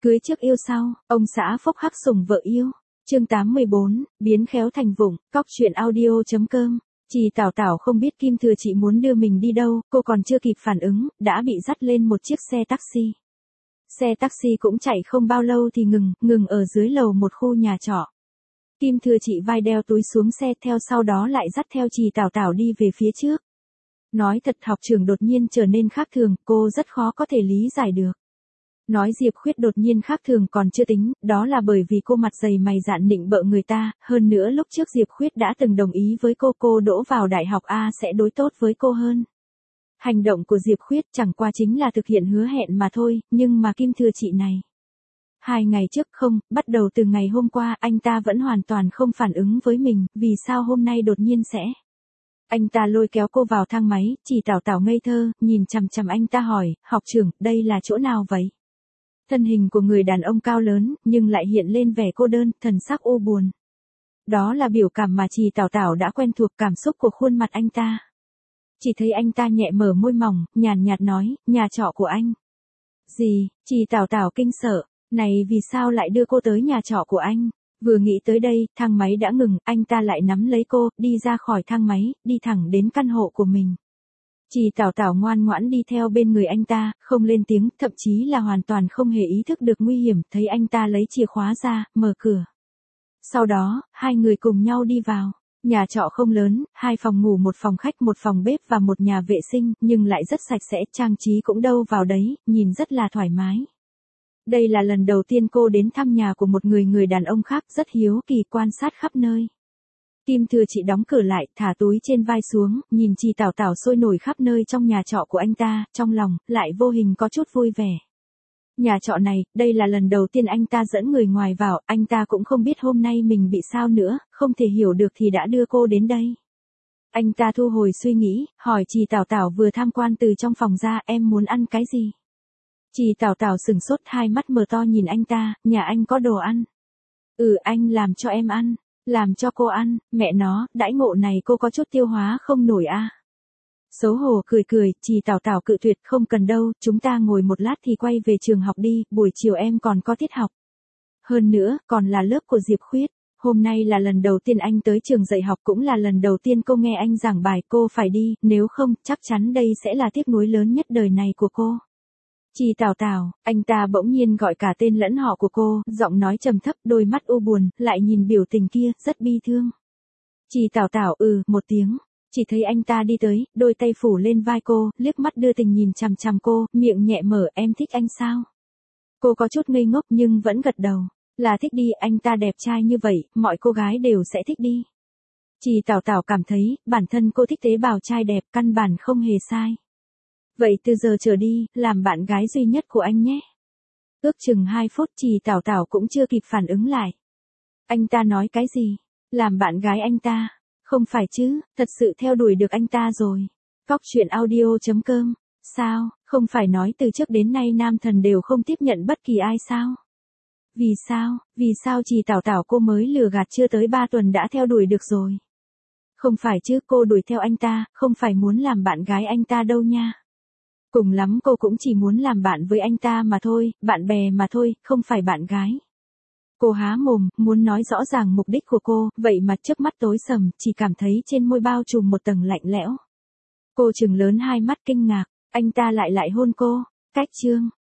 Cưới trước yêu sau, ông xã phốc hắc sủng vợ yêu. Chương 814, biến khéo thành vụng, cóc truyện audio.com. Chị Tảo Tảo không biết Kim Thừa Chị muốn đưa mình đi đâu, cô còn chưa kịp phản ứng, đã bị dắt lên một chiếc xe taxi. Xe taxi cũng chạy không bao lâu thì ngừng ở dưới lầu một khu nhà trọ. Kim Thừa Chị vai đeo túi xuống xe theo sau đó lại dắt theo chị Tảo Tảo đi về phía trước. Nói thật học trưởng đột nhiên trở nên khác thường, cô rất khó có thể lý giải được. Nói Diệp Khuyết đột nhiên khác thường còn chưa tính, đó là bởi vì cô mặt dày mày dạn nịnh bợ người ta, hơn nữa lúc trước Diệp Khuyết đã từng đồng ý với cô đỗ vào đại học A sẽ đối tốt với cô hơn. Hành động của Diệp Khuyết chẳng qua chính là thực hiện hứa hẹn mà thôi, nhưng mà Kim Thừa Chị này. 2 ngày trước không, bắt đầu từ ngày hôm qua anh ta vẫn hoàn toàn không phản ứng với mình, vì sao hôm nay đột nhiên sẽ. Anh ta lôi kéo cô vào thang máy, chị Tảo Tảo ngây thơ, nhìn chằm chằm anh ta hỏi, học trưởng, đây là chỗ nào vậy? Thân hình của người đàn ông cao lớn, nhưng lại hiện lên vẻ cô đơn, thần sắc u buồn. Đó là biểu cảm mà chị Tảo Tảo đã quen thuộc cảm xúc của khuôn mặt anh ta. Chỉ thấy anh ta nhẹ mở môi mỏng, nhàn nhạt nói, nhà trọ của anh. Gì, chị Tảo Tảo kinh sợ, này vì sao lại đưa cô tới nhà trọ của anh? Vừa nghĩ tới đây, thang máy đã ngừng, anh ta lại nắm lấy cô, đi ra khỏi thang máy, đi thẳng đến căn hộ của mình. Chị Tảo Tảo ngoan ngoãn đi theo bên người anh ta, không lên tiếng, thậm chí là hoàn toàn không hề ý thức được nguy hiểm, thấy anh ta lấy chìa khóa ra, mở cửa. Sau đó, hai người cùng nhau đi vào. Nhà trọ không lớn, 2 phòng ngủ, 1 phòng khách, 1 phòng bếp và 1 nhà vệ sinh, nhưng lại rất sạch sẽ, trang trí cũng đâu vào đấy, nhìn rất là thoải mái. Đây là lần đầu tiên cô đến thăm nhà của một người đàn ông khác, rất hiếu kỳ quan sát khắp nơi. Kim Thừa Chị đóng cửa lại, thả túi trên vai xuống, nhìn chị Tảo Tảo sôi nổi khắp nơi trong nhà trọ của anh ta, trong lòng, lại vô hình có chút vui vẻ. Nhà trọ này, đây là lần đầu tiên anh ta dẫn người ngoài vào, anh ta cũng không biết hôm nay mình bị sao nữa, không thể hiểu được thì đã đưa cô đến đây. Anh ta thu hồi suy nghĩ, hỏi chị Tảo Tảo vừa tham quan từ trong phòng ra, em muốn ăn cái gì? Chị Tảo Tảo sừng sốt, 2 mắt mở to nhìn anh ta, nhà anh có đồ ăn. Anh làm cho em ăn. Làm cho cô ăn, mẹ nó, đãi ngộ này cô có chút tiêu hóa không nổi a. Xấu hổ cười, chị Tảo Tảo cự tuyệt, không cần đâu, chúng ta ngồi một lát thì quay về trường học đi, buổi chiều em còn có tiết học. Hơn nữa, còn là lớp của Diệp Khuyết, hôm nay là lần đầu tiên anh tới trường dạy học, cũng là lần đầu tiên cô nghe anh giảng bài, cô phải đi, nếu không, chắc chắn đây sẽ là tiếc nuối lớn nhất đời này của cô. Chị Tảo Tảo, anh ta bỗng nhiên gọi cả tên lẫn họ của cô, giọng nói trầm thấp, đôi mắt u buồn, lại nhìn biểu tình kia, rất bi thương. Chị Tảo Tảo, một tiếng, chỉ thấy anh ta đi tới, đôi tay phủ lên vai cô, liếc mắt đưa tình nhìn chằm chằm cô, miệng nhẹ mở, em thích anh sao? Cô có chút ngây ngốc nhưng vẫn gật đầu, là thích đi, anh ta đẹp trai như vậy, mọi cô gái đều sẽ thích đi. Chị Tảo Tảo cảm thấy, bản thân cô thích tế bào trai đẹp, căn bản không hề sai. Vậy từ giờ trở đi, làm bạn gái duy nhất của anh nhé. Ước chừng 2 phút chị Tảo Tảo cũng chưa kịp phản ứng lại. Anh ta nói cái gì? Làm bạn gái anh ta? Không phải chứ, thật sự theo đuổi được anh ta rồi. Cóc truyện audio.com. Sao, không phải nói từ trước đến nay nam thần đều không tiếp nhận bất kỳ ai sao? Vì sao chị Tảo Tảo cô mới lừa gạt chưa tới 3 tuần đã theo đuổi được rồi? Không phải chứ, cô đuổi theo anh ta, không phải muốn làm bạn gái anh ta đâu nha. Cùng lắm cô cũng chỉ muốn làm bạn với anh ta mà thôi, bạn bè mà thôi, không phải bạn gái. Cô há mồm, muốn nói rõ ràng mục đích của cô, vậy mà trước mắt tối sầm, chỉ cảm thấy trên môi bao trùm một tầng lạnh lẽo. Cô trừng lớn 2 mắt kinh ngạc, anh ta lại hôn cô, cách chương.